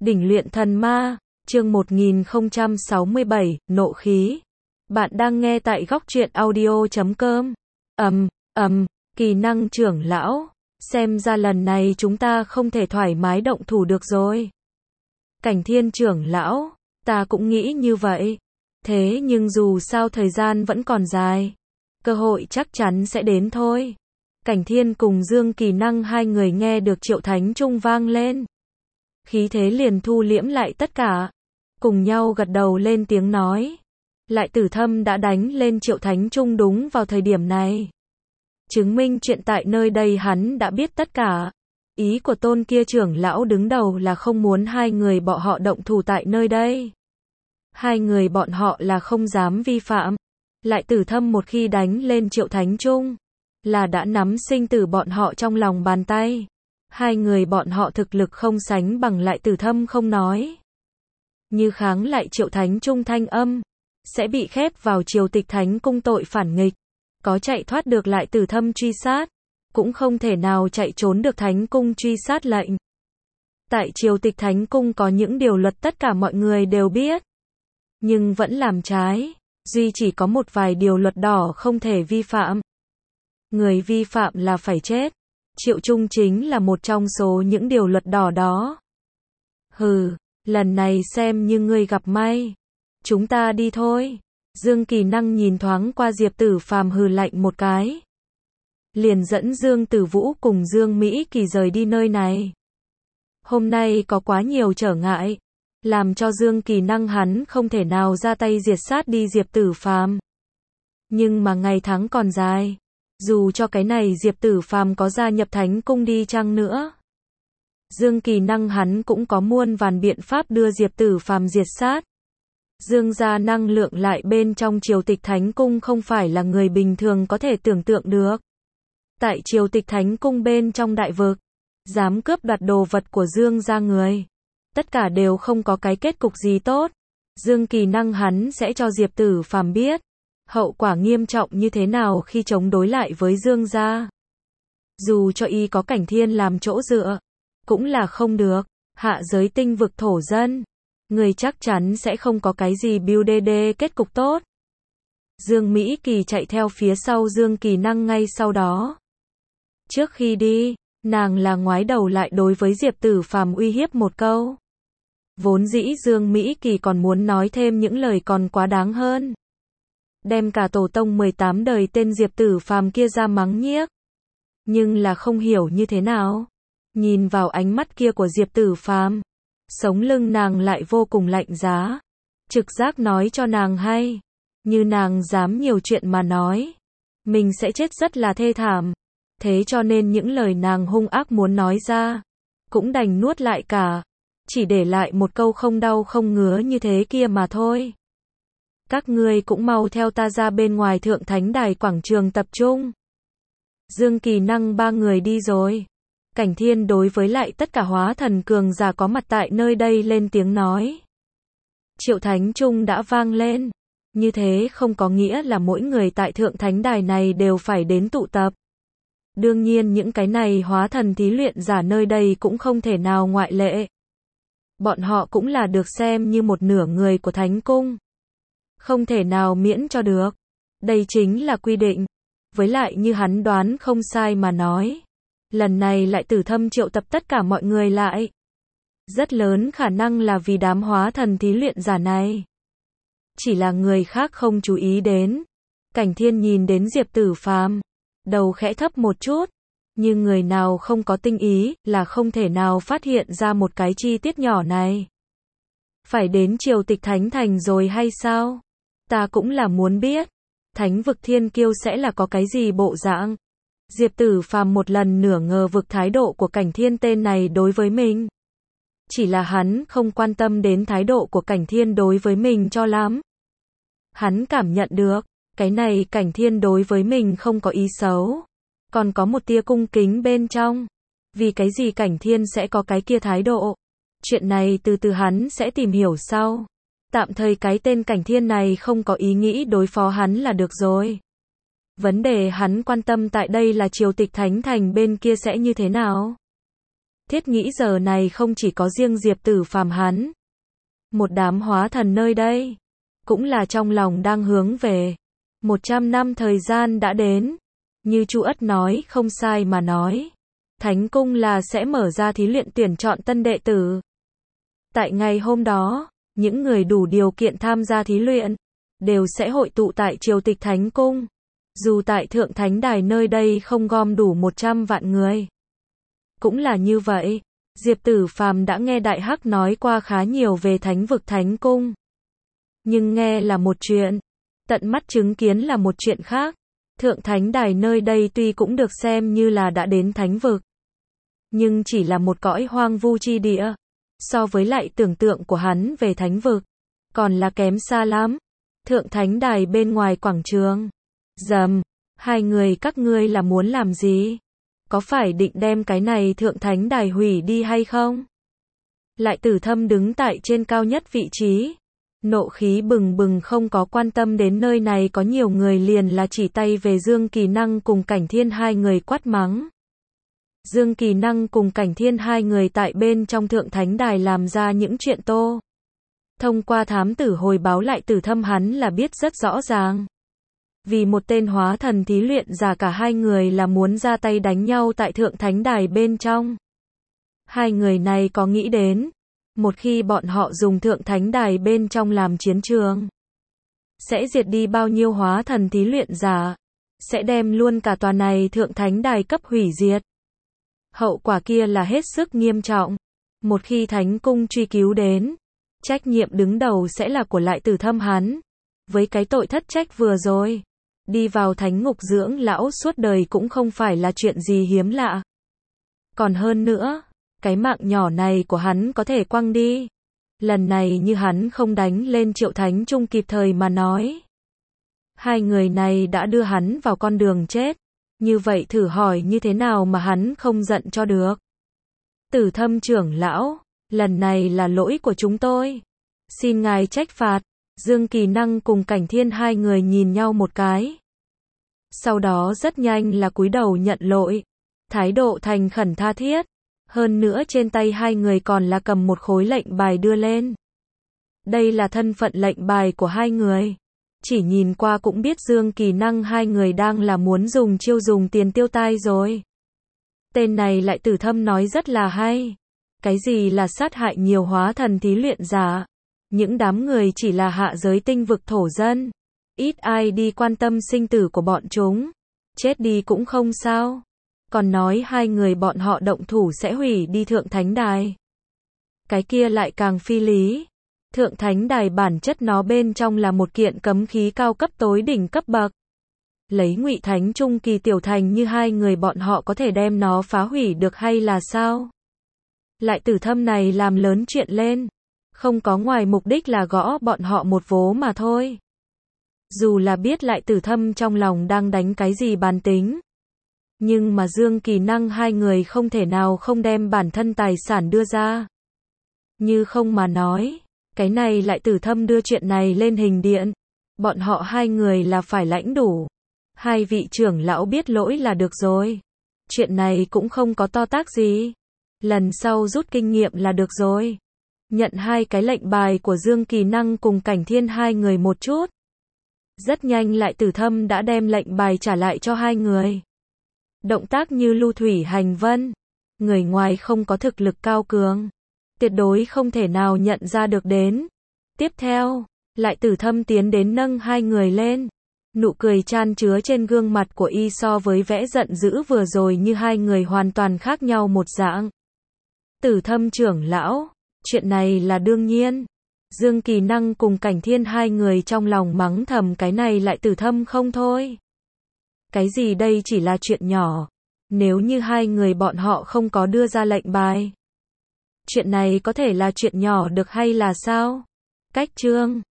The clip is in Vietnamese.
Đỉnh luyện thần ma, chương 1067, nộ khí. Bạn đang nghe tại góc truyện audio.com. Kỳ năng trưởng lão, xem ra lần này chúng ta không thể thoải mái động thủ được rồi. Cảnh Thiên trưởng lão, ta cũng nghĩ như vậy. Thế nhưng dù sao thời gian vẫn còn dài, cơ hội chắc chắn sẽ đến thôi. Cảnh Thiên cùng Dương Kỳ Năng hai người nghe được Triệu Thánh Trung vang lên, khí thế liền thu liễm lại tất cả, cùng nhau gật đầu lên tiếng nói. Lại Tử Thâm đã đánh lên Triệu Thánh Trung đúng vào thời điểm này, chứng minh chuyện tại nơi đây hắn đã biết tất cả. Ý của tôn kia trưởng lão đứng đầu là không muốn hai người bọn họ động thủ tại nơi đây. Hai người bọn họ là không dám vi phạm. Lại Tử Thâm một khi đánh lên Triệu Thánh Trung, là đã nắm sinh tử bọn họ trong lòng bàn tay. Hai người bọn họ thực lực không sánh bằng Lại Tử Thâm không nói, như kháng lại Triệu Thánh Trung thanh âm, sẽ bị khép vào Triều Tịch Thánh Cung tội phản nghịch. Có chạy thoát được Lại Tử Thâm truy sát, cũng không thể nào chạy trốn được Thánh Cung truy sát lệnh. Tại Triều Tịch Thánh Cung có những điều luật tất cả mọi người đều biết, nhưng vẫn làm trái. Duy chỉ có một vài điều luật đỏ không thể vi phạm. Người vi phạm là phải chết. Triệu Trung chính là một trong số những điều luật đỏ đó. Hừ, lần này xem như ngươi gặp may. Chúng ta đi thôi. Dương Kỳ Năng nhìn thoáng qua Diệp Tử Phàm hừ lạnh một cái, liền dẫn Dương Tử Vũ cùng Dương Mỹ Kỳ rời đi nơi này. Hôm nay có quá nhiều trở ngại, làm cho Dương Kỳ Năng hắn không thể nào ra tay diệt sát đi Diệp Tử Phàm. Nhưng mà ngày tháng còn dài, dù cho cái này Diệp Tử Phàm có gia nhập Thánh Cung đi chăng nữa, Dương Kỳ Năng hắn cũng có muôn vàn biện pháp đưa Diệp Tử Phàm diệt sát. Dương gia năng lượng lại bên trong Triều Tịch Thánh Cung không phải là người bình thường có thể tưởng tượng được. Tại Triều Tịch Thánh Cung bên trong đại vực, dám cướp đoạt đồ vật của Dương gia người, tất cả đều không có cái kết cục gì tốt. Dương Kỳ Năng hắn sẽ cho Diệp Tử Phàm biết hậu quả nghiêm trọng như thế nào khi chống đối lại với Dương gia. Dù cho y có Cảnh Thiên làm chỗ dựa, cũng là không được. Hạ giới tinh vực thổ dân, người chắc chắn sẽ không có cái gì BUDD kết cục tốt. Dương Mỹ Kỳ chạy theo phía sau Dương Kỳ Năng ngay sau đó. Trước khi đi, nàng là ngoái đầu lại đối với Diệp Tử Phàm uy hiếp một câu. Vốn dĩ Dương Mỹ Kỳ còn muốn nói thêm những lời còn quá đáng hơn, đem cả tổ tông 18 đời tên Diệp Tử Phàm kia ra mắng nhiếc. Nhưng là không hiểu như thế nào, nhìn vào ánh mắt kia của Diệp Tử Phàm, sống lưng nàng lại vô cùng lạnh giá. Trực giác nói cho nàng hay, như nàng dám nhiều chuyện mà nói, mình sẽ chết rất là thê thảm. Thế cho nên những lời nàng hung ác muốn nói ra, cũng đành nuốt lại cả, chỉ để lại một câu không đau không ngứa như thế kia mà thôi. Các ngươi cũng mau theo ta ra bên ngoài Thượng Thánh Đài quảng trường tập trung. Dương Kỳ Năng ba người đi rồi. Cảnh Thiên đối với lại tất cả hóa thần cường giả có mặt tại nơi đây lên tiếng nói. Triệu Thánh Trung đã vang lên, như thế không có nghĩa là mỗi người tại Thượng Thánh Đài này đều phải đến tụ tập. Đương nhiên những cái này hóa thần thí luyện giả nơi đây cũng không thể nào ngoại lệ. Bọn họ cũng là được xem như một nửa người của Thánh Cung, không thể nào miễn cho được. Đây chính là quy định. Với lại như hắn đoán không sai mà nói, lần này Lại Tử Thâm triệu tập tất cả mọi người lại, rất lớn khả năng là vì đám hóa thần thí luyện giả này. Chỉ là người khác không chú ý đến. Cảnh Thiên nhìn đến Diệp Tử Phàm, đầu khẽ thấp một chút, nhưng người nào không có tinh ý là không thể nào phát hiện ra một cái chi tiết nhỏ này. Phải đến Triều Tịch Thánh Thành rồi hay sao? Ta cũng là muốn biết, Thánh vực Thiên Kiêu sẽ là có cái gì bộ dạng. Diệp Tử Phàm một lần nửa ngờ vực thái độ của Cảnh Thiên tên này đối với mình. Chỉ là hắn không quan tâm đến thái độ của Cảnh Thiên đối với mình cho lắm. Hắn cảm nhận được, cái này Cảnh Thiên đối với mình không có ý xấu, còn có một tia cung kính bên trong. Vì cái gì Cảnh Thiên sẽ có cái kia thái độ? Chuyện này từ từ hắn sẽ tìm hiểu sau. Tạm thời cái tên Cảnh Thiên này không có ý nghĩ đối phó hắn là được rồi. Vấn đề hắn quan tâm tại đây là Triều Tịch Thánh Thành bên kia sẽ như thế nào? Thiết nghĩ giờ này không chỉ có riêng Diệp Tử Phàm hắn. Một đám hóa thần nơi đây. Cũng là trong lòng đang hướng về. 100 năm thời gian đã đến. Như Chu Ất nói không sai mà nói. Thánh cung là sẽ mở ra thí luyện tuyển chọn tân đệ tử. Tại ngày hôm đó, những người đủ điều kiện tham gia thí luyện, đều sẽ hội tụ tại triều tịch Thánh cung. Dù tại Thượng Thánh Đài nơi đây không gom đủ 100 vạn người. Cũng là như vậy, Diệp Tử Phàm đã nghe Đại Hắc nói qua khá nhiều về thánh vực Thánh cung. Nhưng nghe là một chuyện, tận mắt chứng kiến là một chuyện khác. Thượng Thánh Đài nơi đây tuy cũng được xem như là đã đến thánh vực, nhưng chỉ là một cõi hoang vu chi địa. So với lại tưởng tượng của hắn về thánh vực, còn là kém xa lắm. Thượng Thánh Đài bên ngoài quảng trường. Dầm, hai người các ngươi là muốn làm gì? Có phải định đem cái này Thượng Thánh Đài hủy đi hay không? Lại Tử Thâm đứng tại trên cao nhất vị trí. Nộ khí bừng bừng không có quan tâm đến nơi này có nhiều người liền là chỉ tay về Dương Kỳ Năng cùng Cảnh Thiên hai người quát mắng. Dương Kỳ Năng cùng Cảnh Thiên hai người tại bên trong Thượng Thánh Đài làm ra những chuyện tô. Thông qua thám tử hồi báo lại Tử Thâm hắn là biết rất rõ ràng. Vì một tên hóa thần thí luyện giả cả hai người là muốn ra tay đánh nhau tại Thượng Thánh Đài bên trong. Hai người này có nghĩ đến, một khi bọn họ dùng Thượng Thánh Đài bên trong làm chiến trường, sẽ diệt đi bao nhiêu hóa thần thí luyện giả, sẽ đem luôn cả tòa này Thượng Thánh Đài cấp hủy diệt. Hậu quả kia là hết sức nghiêm trọng. Một khi Thánh cung truy cứu đến, trách nhiệm đứng đầu sẽ là của lại Tử Thâm hắn. Với cái tội thất trách vừa rồi, đi vào thánh ngục dưỡng lão suốt đời cũng không phải là chuyện gì hiếm lạ. Còn hơn nữa, cái mạng nhỏ này của hắn có thể quăng đi. Lần này như hắn không đánh lên Triệu Thánh Trung kịp thời mà nói. Hai người này đã đưa hắn vào con đường chết. Như vậy thử hỏi như thế nào mà hắn không giận cho được. Tử Thâm trưởng lão, lần này là lỗi của chúng tôi. Xin ngài trách phạt. Dương Kỳ Năng cùng Cảnh Thiên hai người nhìn nhau một cái. Sau đó rất nhanh là cúi đầu nhận lỗi. Thái độ thành khẩn tha thiết. Hơn nữa trên tay hai người còn là cầm một khối lệnh bài đưa lên. Đây là thân phận lệnh bài của hai người. Chỉ nhìn qua cũng biết Dương Kỳ Năng hai người đang là muốn dùng chiêu dùng tiền tiêu tai rồi. Tên này lại Tử Thâm nói rất là hay. Cái gì là sát hại nhiều hóa thần thí luyện giả? Những đám người chỉ là hạ giới tinh vực thổ dân. Ít ai đi quan tâm sinh tử của bọn chúng. Chết đi cũng không sao. Còn nói hai người bọn họ động thủ sẽ hủy đi Thượng Thánh Đài. Cái kia lại càng phi lý. Thượng Thánh Đài bản chất nó bên trong là một kiện cấm khí cao cấp tối đỉnh cấp bậc. Lấy Ngụy Thánh Trung kỳ tiểu thành như hai người bọn họ có thể đem nó phá hủy được hay là sao? Lại Tử Thâm này làm lớn chuyện lên. Không có ngoài mục đích là gõ bọn họ một vố mà thôi. Dù là biết lại Tử Thâm trong lòng đang đánh cái gì bàn tính. Nhưng mà Dương Kỳ Năng hai người không thể nào không đem bản thân tài sản đưa ra. Như không mà nói, cái này lại Tử Thâm đưa chuyện này lên hình điện. Bọn họ hai người là phải lãnh đủ. Hai vị trưởng lão biết lỗi là được rồi. Chuyện này cũng không có to tát gì. Lần sau rút kinh nghiệm là được rồi. Nhận hai cái lệnh bài của Dương Kỳ Năng cùng Cảnh Thiên hai người một chút. Rất nhanh lại Tử Thâm đã đem lệnh bài trả lại cho hai người. Động tác như lưu thủy hành vân. Người ngoài không có thực lực cao cường, tuyệt đối không thể nào nhận ra được đến. Tiếp theo, lại Tử Thâm tiến đến nâng hai người lên. Nụ cười chan chứa trên gương mặt của y so với vẻ giận dữ vừa rồi như hai người hoàn toàn khác nhau một dạng. Tử Thâm trưởng lão, chuyện này là đương nhiên. Dương Kỳ Năng cùng Cảnh Thiên hai người trong lòng mắng thầm cái này lại Tử Thâm không thôi. Cái gì đây chỉ là chuyện nhỏ. Nếu như hai người bọn họ không có đưa ra lệnh bài, chuyện này có thể là chuyện nhỏ được hay là sao? Cách chương